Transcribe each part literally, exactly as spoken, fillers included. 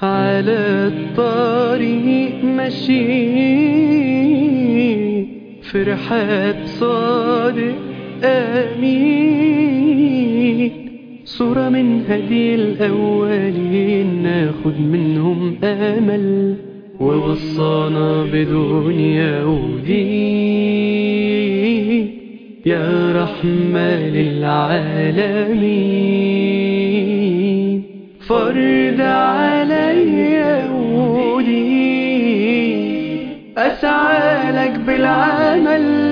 على الطريق ماشي في رحاب صادق أمين، صورة من هدي الأولين ناخد منهم أمل، ووصانا بدنيا ودين يا رحمة للعالمين. فرض عليا ودين أسعى لك بالعمل،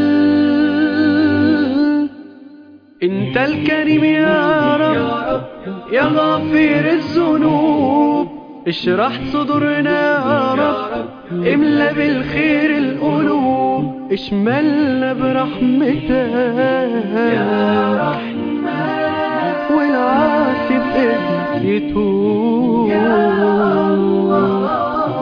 انت الكريم يا رب يا غافر الذنوب، اشرح صدورنا يا رب، املا بالخير القلوب، اشملنا برحمتك يا رحمن، والعاصي بإذنك يتوب يا الله.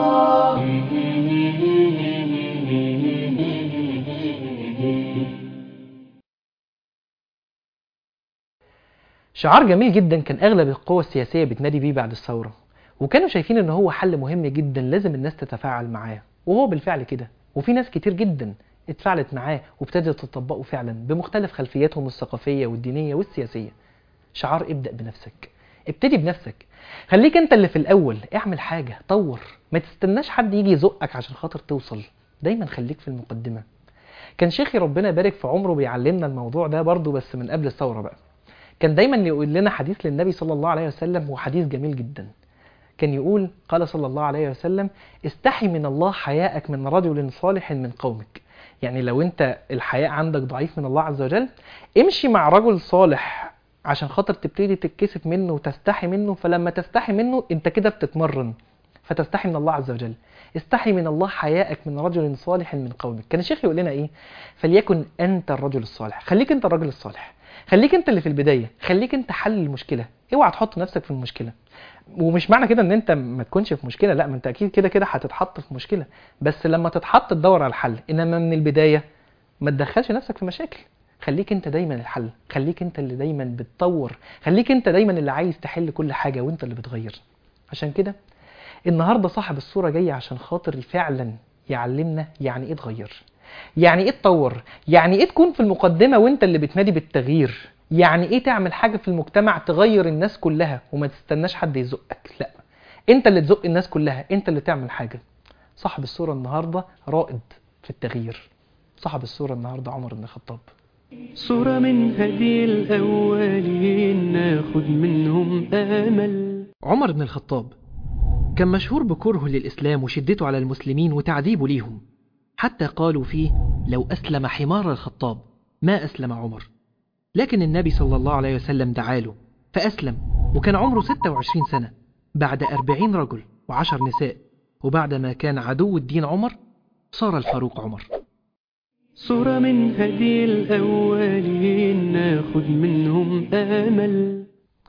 شعار جميل جدا كان اغلب القوى السياسيه بتنادي بيه بعد الثوره، وكانوا شايفين ان هو حل مهم جدا لازم الناس تتفاعل معاه، وهو بالفعل كده. وفي ناس كتير جدا اتفاعلت معاه وابتدت تطبقه فعلا بمختلف خلفياتهم الثقافيه والدينيه والسياسيه. شعار ابدأ بنفسك، ابتدي بنفسك، خليك انت اللي في الاول، اعمل حاجه، طور، ما تستناش حد يجي يزقك عشان خاطر توصل، دايما خليك في المقدمه. كان شيخي ربنا يبارك في عمره بيعلمنا الموضوع ده برضو، بس من قبل الثوره بقى. كان دايما يقول لنا حديث للنبي صلى الله عليه وسلم، وحديث جميل جدا. كان يقول، قال صلى الله عليه وسلم: استحي من الله حياءك من رجل صالح من قومك. يعني لو انت الحياء عندك ضعيف من الله عز وجل، امشي مع رجل صالح عشان خاطر تبتدي تتكسف منه وتستحي منه، فلما تستحي منه انت كده بتتمرن فتستحي من الله عز وجل. استحي من الله حياءك من رجل صالح من قومك. كان الشيخ يقول لنا ايه؟ فليكن انت الرجل الصالح، خليك انت الرجل الصالح، خليك انت اللي في البدايه، خليك انت حل المشكله، اوعى تحط نفسك في المشكله. ومش معنى كده ان انت ما تكونش في مشكله، لا، ما انت اكيد كده كده هتتحط في مشكله، بس لما تتحط تدور على الحل، انما من البدايه ما تدخلش نفسك في مشاكل. خليك انت دايما الحل، خليك انت اللي دايما بتطور، خليك انت دايما اللي عايز تحل كل حاجه وانت اللي بتغير. عشان كده النهارده صاحب الصوره جاي عشان خاطر فعلا يعلمنا يعني ايه تغير، يعني ايه تطور، يعني ايه تكون في المقدمه وانت اللي بتنادي بالتغيير، يعني ايه تعمل حاجه في المجتمع تغير الناس كلها وما تستناش حد يزقك، لا، انت اللي تزق الناس كلها، انت اللي تعمل حاجه. صاحب الصوره النهارده رائد في التغيير. صاحب الصوره النهارده عمر بن الخطاب. صورة من هدي الأولين ناخد منهم أمل. عمر بن الخطاب كان مشهور بكرهه للإسلام وشدته على المسلمين وتعذيبه ليهم، حتى قالوا فيه: لو أسلم حمار الخطاب ما أسلم عمر. لكن النبي صلى الله عليه وسلم دعاله فأسلم، وكان عمره ستة وعشرين سنة، بعد أربعين رجل وعشر نساء، وبعد ما كان عدو الدين عمر صار الفاروق عمر. صورة من هدي الأولين ناخد منهم أمل.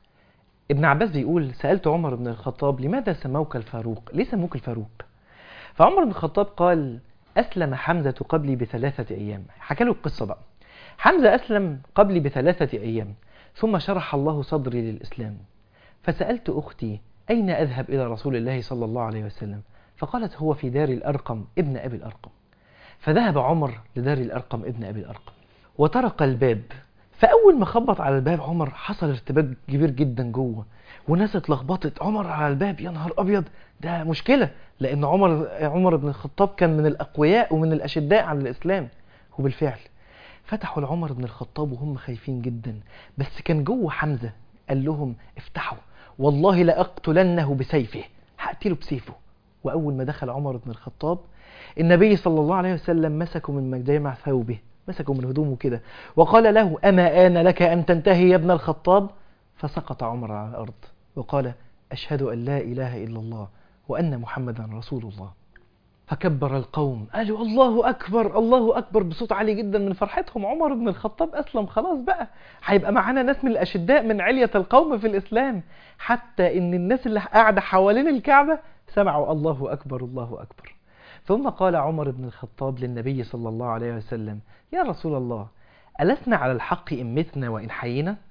ابن عباس بيقول: سألت عمر بن الخطاب لماذا سموك الفاروق؟ ليه سموك الفاروق؟ فعمر بن الخطاب قال: أسلم حمزة قبلي بثلاثة أيام. حكى له القصة بقى. حمزة أسلم قبلي بثلاثة أيام، ثم شرح الله صدري للإسلام، فسألت أختي: أين أذهب إلى رسول الله صلى الله عليه وسلم؟ فقالت: هو في دار الأرقم ابن أبي الأرقم. فذهب عمر لدار الأرقم ابن أبي الأرقم وطرق الباب. فأول ما خبط على الباب عمر حصل ارتباك كبير جدا جوه، وناس اتلخبطت. عمر على الباب، يا نهار أبيض، ده مشكلة، لأن عمر عمر بن الخطاب كان من الأقوياء ومن الأشداء على الإسلام. وبالفعل فتحوا لعمر بن الخطاب وهم خايفين جدا، بس كان جوه حمزة قال لهم: افتحوا، والله لأقتلنه بسيفه، هقتله بسيفه. وأول ما دخل عمر بن الخطاب النبي صلى الله عليه وسلم مسكه من مجامع ثوبه، مسكه من هدومه كده، وقال له: أما آن لك أن تنتهي يا ابن الخطاب؟ فسقط عمر على الأرض وقال: أشهد أن لا إله إلا الله وأن محمدا رسول الله. فكبر القوم، قالوا: الله أكبر الله أكبر، بصوت عالي جدا من فرحتهم. عمر بن الخطاب أسلم، خلاص بقى هيبقى معانا ناس من الأشداء من علية القوم في الإسلام. حتى إن الناس اللي قاعدة حوالين الكعبة سمعوا الله أكبر الله أكبر. ثم قال عمر بن الخطاب للنبي صلى الله عليه وسلم: يا رسول الله، ألسنا على الحق إن متنا وإن حيينا؟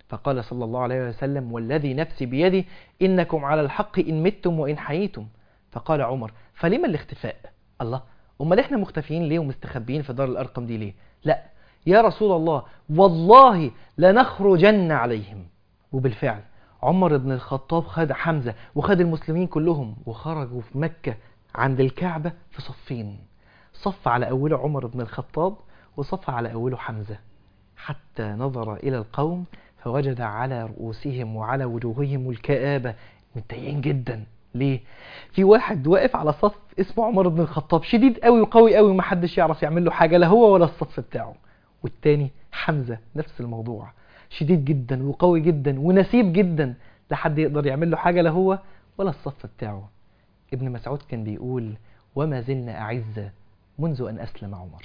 فقال صلى الله عليه وسلم والذي نفسي بيدي إنكم على الحق إن متم وإن حييتم. فقال عمر فلما الاختفاء؟ الله، أمال إحنا مختفيين ليه ومستخبيين في دار الأرقم دي ليه؟ لا يا رسول الله والله لنخرجن عليهم. وبالفعل عمر بن الخطاب خد حمزة وخد المسلمين كلهم وخرجوا في مكة عند الكعبة في صفين، صف على أوله عمر بن الخطاب وصف على أوله حمزة، حتى نظر إلى القوم فوجد على رؤوسهم وعلى وجوههم الكآبة، متضايقين جدا. ليه؟ في واحد واقف على صف اسمه عمر بن الخطاب شديد قوي وقوي قوي ومحدش يعرف يعمل له حاجة، لا هو ولا الصف بتاعه. والتاني حمزة نفس الموضوع، شديد جدا وقوي جدا ونسيب جدا، لا حد يقدر يعمل له حاجة لا هو ولا الصف بتاعه. ابن مسعود كان بيقول وما زلنا أعزة منذ أن أسلم عمر.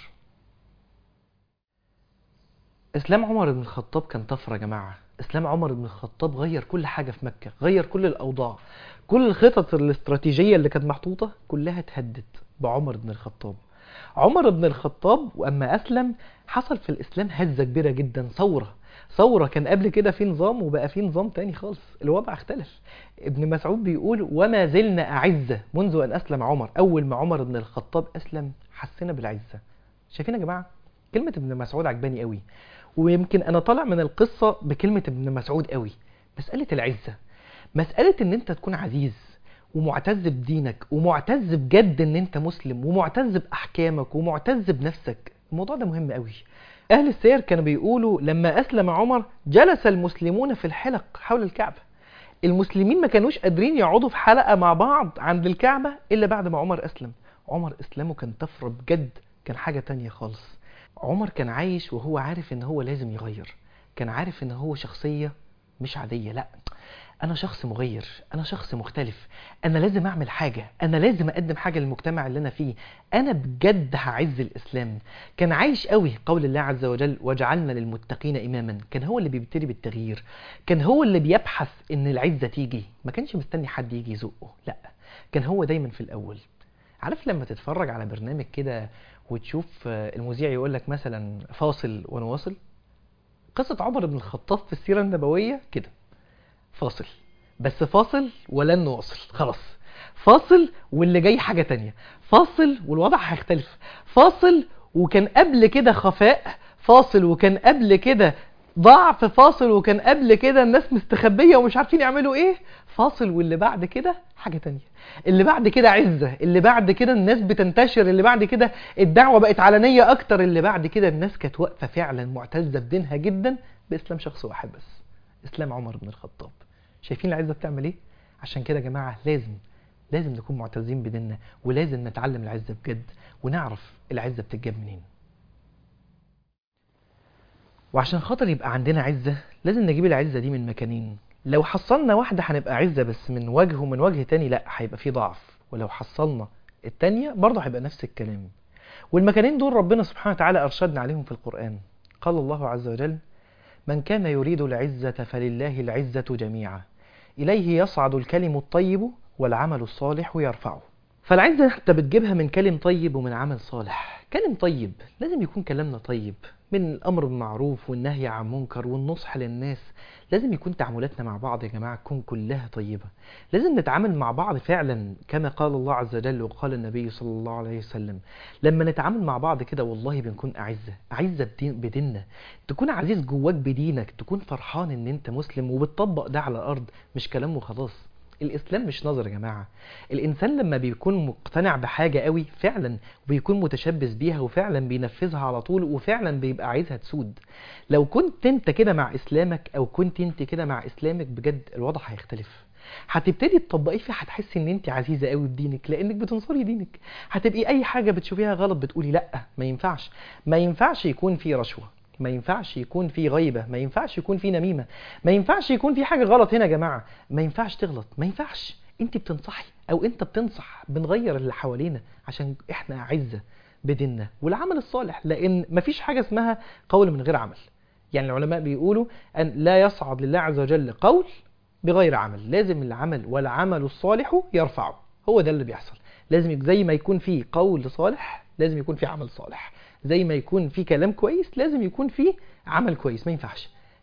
إسلام عمر بن الخطاب كان طفرة يا جماعة. إسلام عمر بن الخطاب غير كل حاجة في مكة، غير كل الأوضاع، كل الخطط الاستراتيجية اللي كانت محطوطة كلها اتهدت بعمر بن الخطاب. عمر بن الخطاب وأما أسلم حصل في الإسلام هزة كبيرة جدا، ثورة ثورة كان قبل كده في نظام وبقى في نظام تاني خالص، الوضع اختلف. ابن مسعود بيقول وما زلنا أعزة منذ أن أسلم عمر. أول ما عمر بن الخطاب أسلم حسنا بالعزة. شايفين يا جماعة؟ كلمة ابن مسعود عجباني قوي، ويمكن أنا طالع من القصة بكلمة ابن مسعود قوي. مسألة العزة، مسألة ان انت تكون عزيز ومعتز بدينك ومعتز بجد ان انت مسلم ومعتز بأحكامك ومعتز بنفسك، الموضوع ده مهم قوي. أهل السير كانوا بيقولوا لما أسلم عمر جلس المسلمون في الحلق حول الكعبة. المسلمين ما كانوش قادرين يقعدوا في حلقة مع بعض عند الكعبة إلا بعد ما عمر أسلم. عمر إسلامه كان طفرة بجد، كان حاجة تانية خالص. عمر كان عايش وهو عارف ان هو لازم يغير، كان عارف ان هو شخصية مش عادية، لا انا شخص مغير، انا شخص مختلف، انا لازم اعمل حاجة، انا لازم اقدم حاجة للمجتمع اللي انا فيه، انا بجد هعز الاسلام. كان عايش قوي قول الله عز وجل وجعلنا للمتقين اماما. كان هو اللي بيبتدي بالتغيير، كان هو اللي بيبحث ان العزة تيجي، ما كانش مستني حد يجي يزقه، لا كان هو دايما في الاول. عارف لما تتفرج على برنامج كده وتشوف المذيع يقول لك مثلا فاصل ونواصل؟ قصة عمر بن الخطاب في السيرة النبوية كده، فاصل بس فاصل ولن نواصل، خلاص فاصل واللي جاي حاجة تانية، فاصل والوضع هيختلف، فاصل وكان قبل كده خفاء، فاصل وكان قبل كده ضعف، فاصل وكان قبل كده الناس مستخبية ومش عارفين يعملوا ايه، فاصل واللي بعد كده حاجة تانية، اللي بعد كده عزة، اللي بعد كده الناس بتنتشر، اللي بعد كده الدعوة بقت علنية اكتر، اللي بعد كده الناس كانت واقفة فعلا معتزة بدينها جدا باسلام شخص واحد بس، اسلام عمر بن الخطاب. شايفين العزة بتعمل ايه؟ عشان كده يا جماعة لازم لازم نكون معتزين بديننا، ولازم نتعلم العزة بجد ونعرف العزة بتتجاب منين. وعشان خاطر يبقى عندنا عزة لازم نجيب العزة دي من مكانين. لو حصلنا واحدة هنبقى عزة بس من وجه ومن وجه تاني لا هيبقى فيه ضعف، ولو حصلنا التانية برضه هيبقى نفس الكلام. والمكانين دول ربنا سبحانه وتعالى أرشدنا عليهم في القرآن. قال الله عز وجل من كان يريد العزة فلله العزة جميعا إليه يصعد الكلم الطيب والعمل الصالح يرفعه. فالعزة انت بتجيبها من كلم طيب ومن عمل صالح. كلم طيب لازم يكون كلامنا طيب، من الأمر بالمعروف والنهي عن منكر والنصح للناس. لازم يكون تعاملاتنا مع بعض يا جماعة تكون كلها طيبة. لازم نتعامل مع بعض فعلا كما قال الله عز وجل وقال النبي صلى الله عليه وسلم. لما نتعامل مع بعض كده والله بنكون أعزة، أعزة بديننا، تكون عزيز جواك بدينك، تكون فرحان ان انت مسلم وبتطبق ده على الأرض، مش كلام وخلاص. الإسلام مش نظر يا جماعة. الإنسان لما بيكون مقتنع بحاجة قوي فعلا وبيكون متشبث بيها وفعلا بينفذها على طول وفعلا بيبقى عايزها تسود. لو كنت انت كده مع إسلامك أو كنت انت كده مع إسلامك بجد الوضع هيختلف. هتبتدي تطبقيه فيه، هتحسي ان انت عزيزة قوي بدينك لانك بتنصري دينك. هتبقي اي حاجة بتشوفيها غلط بتقولي لا ما ينفعش، ما ينفعش يكون في رشوة، ما ينفعش يكون في غيبة، ما ينفعش يكون في نميمة، ما ينفعش يكون في حاجة غلط هنا يا جماعة، ما ينفعش تغلط، ما ينفعش. انت بتنصحي او انت بتنصح، بنغير اللي حوالينا عشان احنا عزة بديننا. والعمل الصالح، لان مفيش حاجة اسمها قول من غير عمل. يعني العلماء بيقولوا ان لا يصعد لله عز وجل قول بغير عمل، لازم العمل والعمل الصالح يرفعه. هو ده اللي بيحصل. لازم زي ما يكون في قول صالح لازم يكون في عمل صالح، زي ما يكون في كلام كويس لازم يكون في عمل كويس. ما ينفعش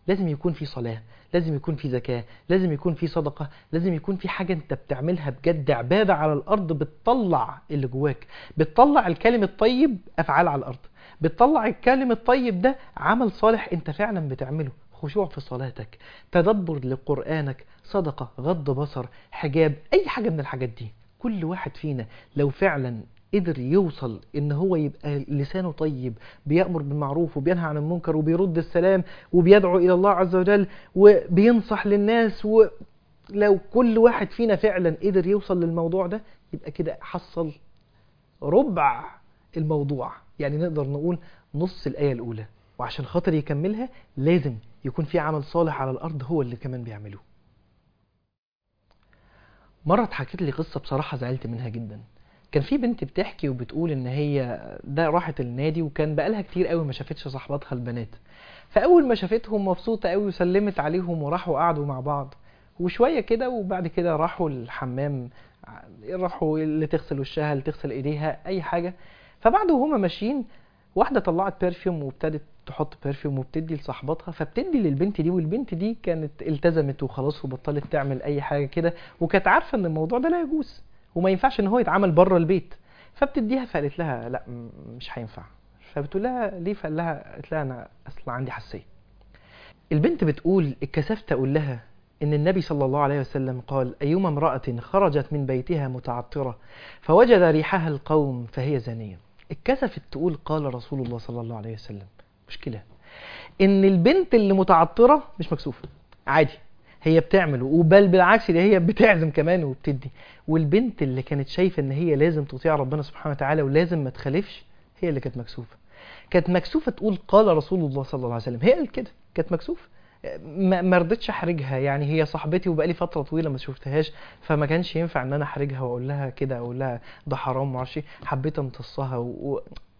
لازم يكون في صلاة، لازم يكون في زكاة، لازم يكون في صدقة، لازم يكون في حاجة انت بتعملها بجد، عبادة على الأرض بتطلع اللي جواك، بتطلع الكلم الطيب أفعال على الأرض، بتطلع الكلم الطيب ده عمل صالح انت فعلا بتعمله، خشوع في صلاتك، تدبر لقرآنك، صدقة، غض بصر، حجاب، أي حاجة من الحاجات دي. كل واحد فينا لو فعلا قدر يوصل ان هو يبقى لسانه طيب، بيأمر بالمعروف وبينهى عن المنكر وبيرد السلام وبيدعو الى الله عز وجل وبينصح للناس، ولو كل واحد فينا فعلا قدر يوصل للموضوع ده يبقى كده حصل ربع الموضوع، يعني نقدر نقول نص الآية الأولى. وعشان خاطر يكملها لازم يكون في عمل صالح على الأرض هو اللي كمان بيعمله. مرة اتحكت لي قصة بصراحة زعلت منها جدا. كان في بنت بتحكي وبتقول ان هي ده راحت النادي وكان بقالها كتير قوي ما شافتش صاحباتها البنات، فاول ما شافتهم مبسوطه قوي وسلمت عليهم وراحوا قعدوا مع بعض وشويه كده، وبعد كده راحوا الحمام، راحوا اللي تغسل وشها اللي تغسل ايديها اي حاجه. فبعد وهما ماشيين واحده طلعت بيرفيوم وابتدت تحط بيرفيوم وبتدي لصاحباتها، فبتدي للبنت دي، والبنت دي كانت التزمت وخلاص وبطلت تعمل اي حاجه كده، وكانت عارفه ان الموضوع ده لا يجوز وما ينفعش ان هو يتعمل بره البيت، فبتديها. فقالت لها لا مش هينفع. فبتقول لها ليه؟ فقال لها قالت لها انا اصلا عندي حساسيه. البنت بتقول اتكسفت اقول لها ان النبي صلى الله عليه وسلم قال ايما امراه خرجت من بيتها متعطره فوجد ريحها القوم فهي زانيه. اتكسفت تقول قال رسول الله صلى الله عليه وسلم. مشكله ان البنت اللي متعطره مش مكسوفه، عادي هي بتعمل، وبل بالعكس ده هي بتعزم كمان وبتدي. والبنت اللي كانت شايفه ان هي لازم تطيع ربنا سبحانه وتعالى ولازم ما تخالفش هي اللي كانت مكسوفه. كانت مكسوفه تقول قال رسول الله صلى الله عليه وسلم، هي قالت كده كانت مكسوفه. ما رضيتش احرجها، يعني هي صاحبتي وبقالي فتره طويله ما شفتهاش، فما كانش ينفع ان انا احرجها واقول لها كده، اقول لها ده حرام ومعرفش ايه. حبيت امتصها و...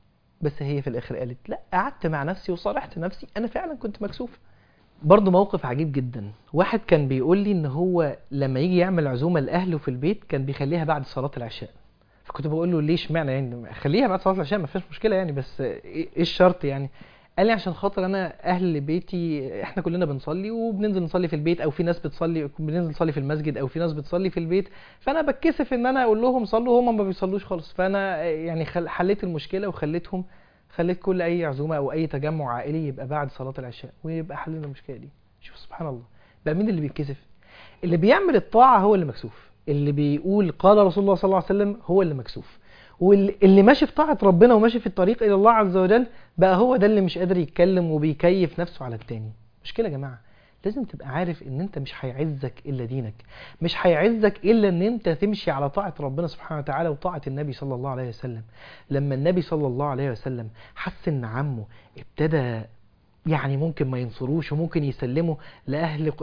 بس هي في الاخر قالت لا، قعدت مع نفسي وصارحت نفسي انا فعلا كنت مكسوفه. برضه موقف عجيب جدا، واحد كان بيقول لي ان هو لما يجي يعمل عزومه لاهله في البيت كان بيخليها بعد صلاه العشاء. فكنت بقول له ليه اشمعنى يعني؟ خليها بعد صلاه العشاء ما فيش مشكله يعني، بس ايه الشرط يعني؟ قال لي عشان خاطر انا اهل بيتي احنا كلنا بنصلي وبننزل نصلي في البيت، او في ناس بتصلي بننزل نصلي في المسجد، او في ناس بتصلي في البيت، فانا بتكسف ان انا اقول لهم صلوا هم ما بيصلوش خالص. فانا يعني حليت المشكله وخليتهم خليت كل اي عزومه او اي تجمع عائلي يبقى بعد صلاه العشاء ويبقى حلينا المشكله دي. شوف سبحان الله، بقى مين اللي بيتكسف؟ اللي بيعمل الطاعه هو اللي مكسوف، اللي بيقول قال رسول الله صلى الله عليه وسلم هو اللي مكسوف، واللي ماشي في طاعه ربنا وماشي في الطريق الى الله عز وجل بقى هو ده اللي مش قادر يتكلم وبيكيف نفسه على التاني. مشكله يا جماعه، لازم تبقى عارف ان انت مش هيعزك الا دينك، مش هيعزك الا ان انت تمشي على طاعه ربنا سبحانه وتعالى وطاعه النبي صلى الله عليه وسلم. لما النبي صلى الله عليه وسلم حس ان عمه ابتدى يعني ممكن ما ينصروش وممكن يسلموا لأهل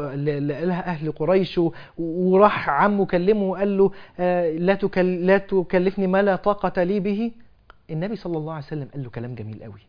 لأهل قريش، وراح عمه كلمه وقال له لا تكل لا تكلفني ما لا طاقة لي به. النبي صلى الله عليه وسلم قال له كلام جميل قوي،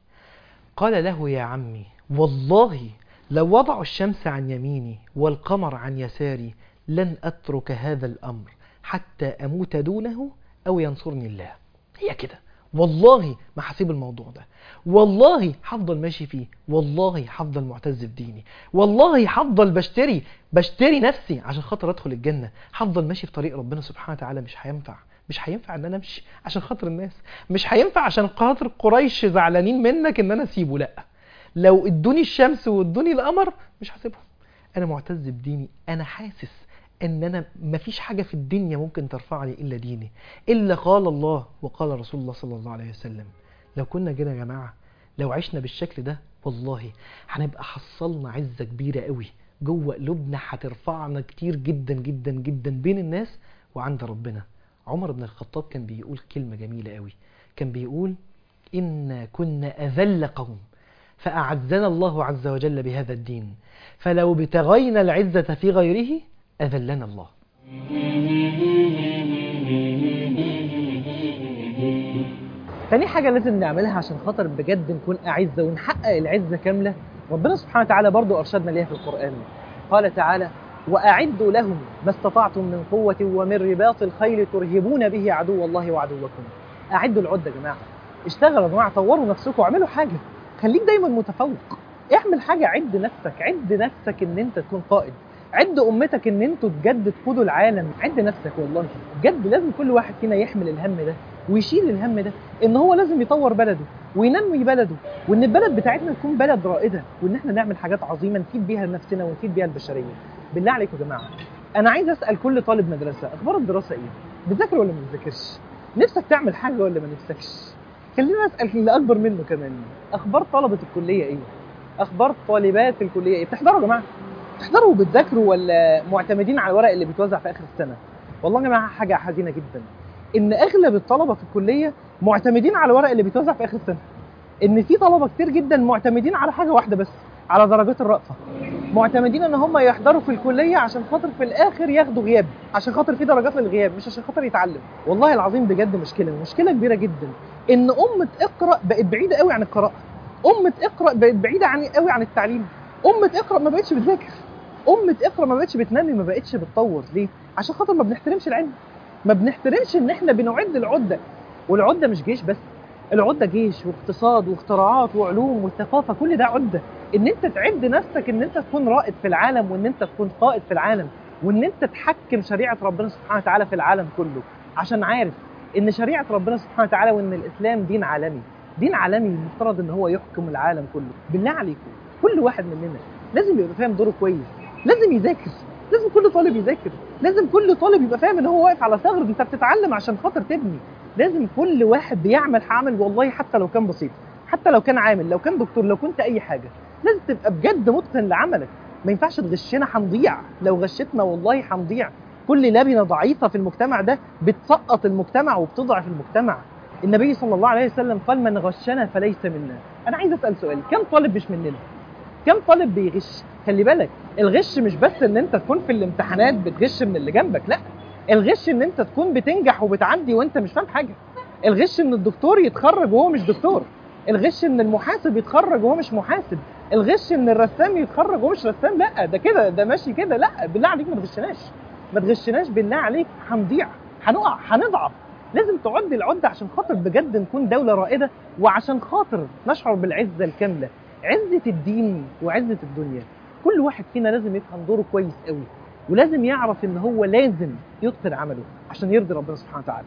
قال له يا عمي والله لو وضعوا الشمس عن يميني والقمر عن يساري لن أترك هذا الأمر حتى أموت دونه أو ينصرني الله. هي كده، والله ما هسيب الموضوع ده، والله هفضل ماشي فيه، والله هفضل معتز بديني، والله هفضل بشتري بشتري نفسي عشان خاطر ادخل الجنة، هفضل ماشي في طريق ربنا سبحانه وتعالى. مش هينفع مش هينفع ان انا امشي عشان خاطر الناس، مش هينفع عشان خاطر قريش زعلانين منك ان انا اسيبه. لا، لو ادوني الشمس وادوني القمر مش هسيبهم. انا معتز بديني، انا حاسس ان انا مفيش حاجة في الدنيا ممكن ترفعني الا ديني، الا قال الله وقال رسول الله صلى الله عليه وسلم. لو كنا كده يا جماعة، لو عشنا بالشكل ده والله هنبقى حصلنا عزة كبيرة قوي جوه قلوبنا، هترفعنا كتير جدا جدا جدا بين الناس وعند ربنا. عمر بن الخطاب كان بيقول كلمة جميلة قوي، كان بيقول إن كنا أذل قوم فأعزنا الله عز وجل بهذا الدين، فلو ابتغينا العزة في غيره أذلنا الله. تاني حاجة لازم نعملها عشان خاطر بجد نكون أعزة ونحقق العزة كاملة، ربنا سبحانه وتعالى برضو أرشدنا ليها في القرآن. قال تعالى وأعدوا لهم ما استطعتم من قوة ومن رباط الخيل ترهبون به عدو الله وعدوكم. أعدوا العدة يا جماعة، اشتغلوا يا جماعة، طوروا نفسكم واعملوا حاجة، خليك دايما متفوق. اعمل حاجه، عد نفسك، عد نفسك ان انت تكون قائد، عد امتك ان انتوا بجد تقودوا العالم. عد نفسك والله بجد. لازم كل واحد فينا يحمل الهم ده ويشيل الهم ده، ان هو لازم يطور بلده وينمي بلده، وان البلد بتاعتنا تكون بلد رائده، وان احنا نعمل حاجات عظيمه نفيد بيها نفسنا ونفيد بيها البشريه. بالله عليكم يا جماعه، انا عايز اسال كل طالب مدرسه، اخبار الدراسه ايه؟ بتذاكر ولا ما بتذاكرش؟ نفسك تعمل حاجه ولا ما نفسكش؟ خلينا اسال اللي اكبر منه كمان، اخبار طلبه الكليه ايه؟ اخبار طالبات الكليه ايه؟ بتحضروا يا جماعه؟ بتحضروا وبتذاكروا ولا معتمدين على الورق اللي بيتوزع في اخر السنه؟ والله يا جماعه حاجه حزينه جدا ان اغلب الطلبه في الكليه معتمدين على الورق اللي بيتوزع في اخر السنه، ان في طلبه كتير جدا معتمدين على حاجه واحده بس، على درجات الرأفه، معتمدين ان هم يحضروا في الكليه عشان خاطر في الاخر ياخدوا غياب، عشان خاطر في درجات للغياب، مش عشان خاطر يتعلم. والله العظيم بجد مشكله مشكله كبيره جدا ان امه اقرا بقت بعيده قوي عن القراءه، امه اقرا بقت بعيده عن قوي عن التعليم، امه اقرا ما بقتش بتذاكر، امه اقرا ما بقتش بتنمي، ما بقتش بتطور. ليه؟ عشان خاطر ما بنحترمش العلم، ما بنحترمش ان احنا بنعد العده، والعده مش جيش بس، العده جيش واقتصاد واختراعات وعلوم وثقافه، كل ده عده. ان انت تعد نفسك ان انت تكون رائد في العالم، وان انت تكون قائد في العالم، وان انت تحكم شريعه ربنا سبحانه وتعالى في العالم كله، عشان عارف ان شريعه ربنا سبحانه وتعالى وان الاسلام دين عالمي، دين عالمي المفترض ان هو يحكم العالم كله. بالله عليكم كل واحد مننا لازم يبقى فاهم دوره كويس، لازم يذاكر، لازم كل طالب يذاكر، لازم كل طالب يبقى فاهم ان هو واقف على ثغر، انت بتتعلم عشان خاطر تبني. لازم كل واحد بيعمل عمل والله حتى لو كان بسيط، حتى لو كان عامل، لو كان دكتور، لو كنت اي حاجه، لازم تبقى بجد متقن لعملك. ما ينفعش تغشنا، هنضيع. لو غشتنا والله هنضيع. كل لبنه ضعيفه في المجتمع ده بتسقط المجتمع وبتضعف المجتمع. النبي صلى الله عليه وسلم قال من غشنا فليس منا. انا عايز اسال سؤال، كم طالب مش مننا؟ كم طالب بيغش؟ خلي بالك الغش مش بس ان انت تكون في الامتحانات بتغش من اللي جنبك، لا، الغش ان انت تكون بتنجح وبتعدي وانت مش فاهم حاجه، الغش ان الدكتور يتخرج وهو مش دكتور، الغش ان المحاسب يتخرج وهو مش محاسب، الغش ان الرسام يتخرج وهو مش رسام. لا ده كده، ده ماشي كده. لا بالله عليك ما تغشناش، ما تغشناش بالله عليك، هنضيع، هنقع، هنضعف. لازم تعد العده عشان خاطر بجد نكون دوله رائده، وعشان خاطر نشعر بالعزه الكامله، عزه الدين وعزه الدنيا. كل واحد فينا لازم يفهم دوره كويس قوي، ولازم يعرف ان هو لازم يتقن عمله عشان يرضي ربنا سبحانه وتعالى.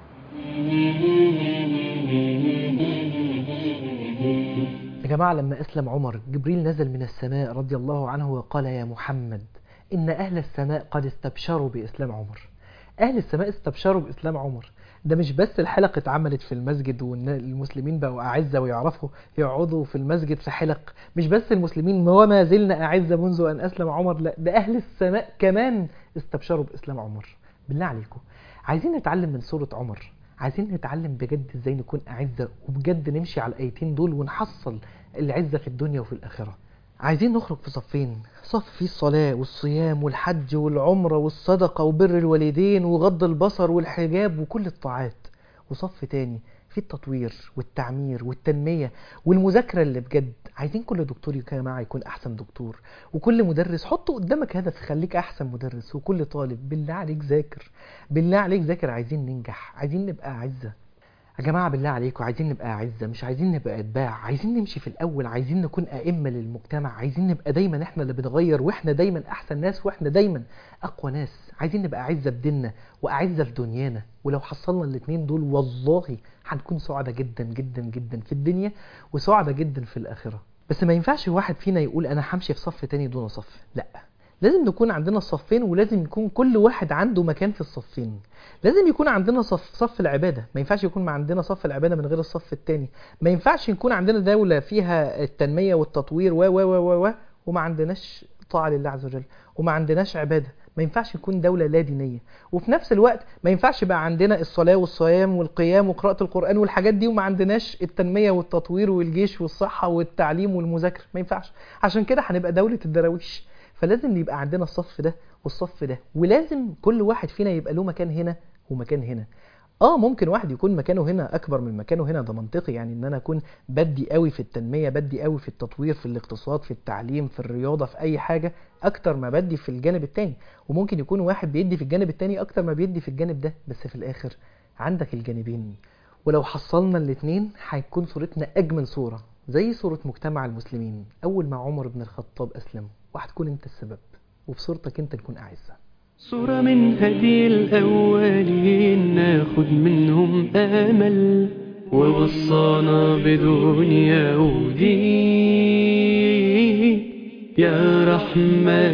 يا جماعة لما أسلم عمر جبريل نزل من السماء رضي الله عنه وقال يا محمد إن أهل السماء قد استبشروا بإسلام عمر. أهل السماء استبشروا بإسلام عمر. ده مش بس الحلقة اتعملت في المسجد والمسلمين بقوا أعزة ويعرفوا يقعدوا في المسجد في حلق، مش بس المسلمين وما زلنا أعزة منذ أن أسلم عمر، لا ده أهل السماء كمان استبشروا بإسلام عمر. بالله عليكم عايزين نتعلم من سورة عمر، عايزين نتعلم بجد ازاي نكون أعزة، وبجد نمشي على الآيتين دول ونحصل العزة في الدنيا وفي الآخرة. عايزين نخرج في صفين، صف فيه الصلاة والصيام والحج والعمرة والصدقة وبر الوالدين وغض البصر والحجاب وكل الطاعات، وصف تاني في التطوير والتعمير والتنمية والمذاكرة اللي بجد. عايزين كل دكتور يا جماعة يكون أحسن دكتور، وكل مدرس حط قدامك هدف خليك أحسن مدرس، وكل طالب بالله عليك ذاكر، بالله عليك ذاكر. عايزين ننجح، عايزين نبقى أعزة يا جماعة، بالله عليكم عايزين نبقى أعزة، مش عايزين نبقى أتباع، عايزين نمشي في الأول، عايزين نكون أئمة للمجتمع، عايزين نبقى دايما إحنا اللي بنغير، وإحنا دايما أحسن ناس، وإحنا دايما أقوى ناس. عايزين نبقى أعزة في ديننا وأعزة في دنيانا، ولو حصلنا الاتنين دول والله هنكون سعداء جدا جدا جدا في الدنيا وسعداء جدا في الآخرة. بس ما ينفعش واحد فينا يقول أنا همشي في صف تاني دون صف، لأ، لازم نكون عندنا الصفين، ولازم يكون كل واحد عنده مكان في الصفين. لازم يكون عندنا صف صف العبادة، ما ينفعش يكون عندنا صف العبادة من غير الصف التاني. ما ينفعش يكون عندنا دولة فيها التنمية والتطوير و و و و وما عندناش طاعة لله عز وجل، وما عندناش عبادة. ما ينفعش يكون دولة لا دينية. وفي نفس الوقت ما ينفعش يبقى عندنا الصلاة والصيام والقيام وقراءة القرآن والحاجات دي، وما عندناش التنمية والتطوير والجيش والصحة والتعليم والمذاكرة. ما ينفعش، عشان كده هنبقى دولة الدراويش. فلازم يبقى عندنا الصف ده والصف ده، ولازم كل واحد فينا يبقى له مكان هنا ومكان هنا. اه ممكن واحد يكون مكانه هنا اكبر من مكانه هنا، ده منطقي، يعني ان انا اكون بدي قوي في التنمية، بدي قوي في التطوير، في الاقتصاد، في التعليم، في الرياضة، في اي حاجة اكتر ما بدي في الجانب التاني. وممكن يكون واحد بيدي في الجانب التاني اكتر ما بيدي في الجانب ده، بس في الاخر عندك الجانبين، ولو حصلنا الاتنين هيكون صورتنا اجمل صورة. زي صورة مجتمع المسلمين أول ما عمر بن الخطاب أسلم، وهتكون أنت السبب، وبصورتك أنت نكون أعزة. صورة من هدي الأولين ناخد منهم آمل، ووصانا بدنيا ودين يا رحمة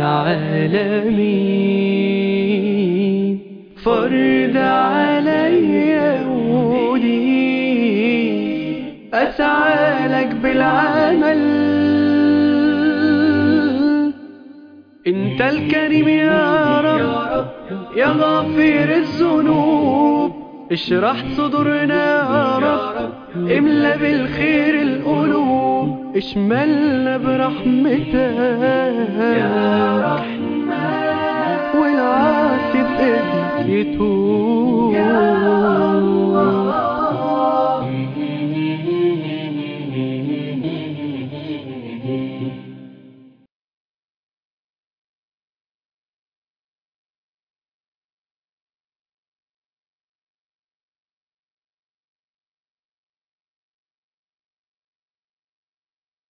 للعالمين. فرد علي ودين أسعى لك بالعمل، انت الكريم يا رب يا غافر الذنوب. اشرح صدورنا يا رب، املا بالخير القلوب. اشملنا برحمتك يا رحمن، والعاصي بإذنك يتوب.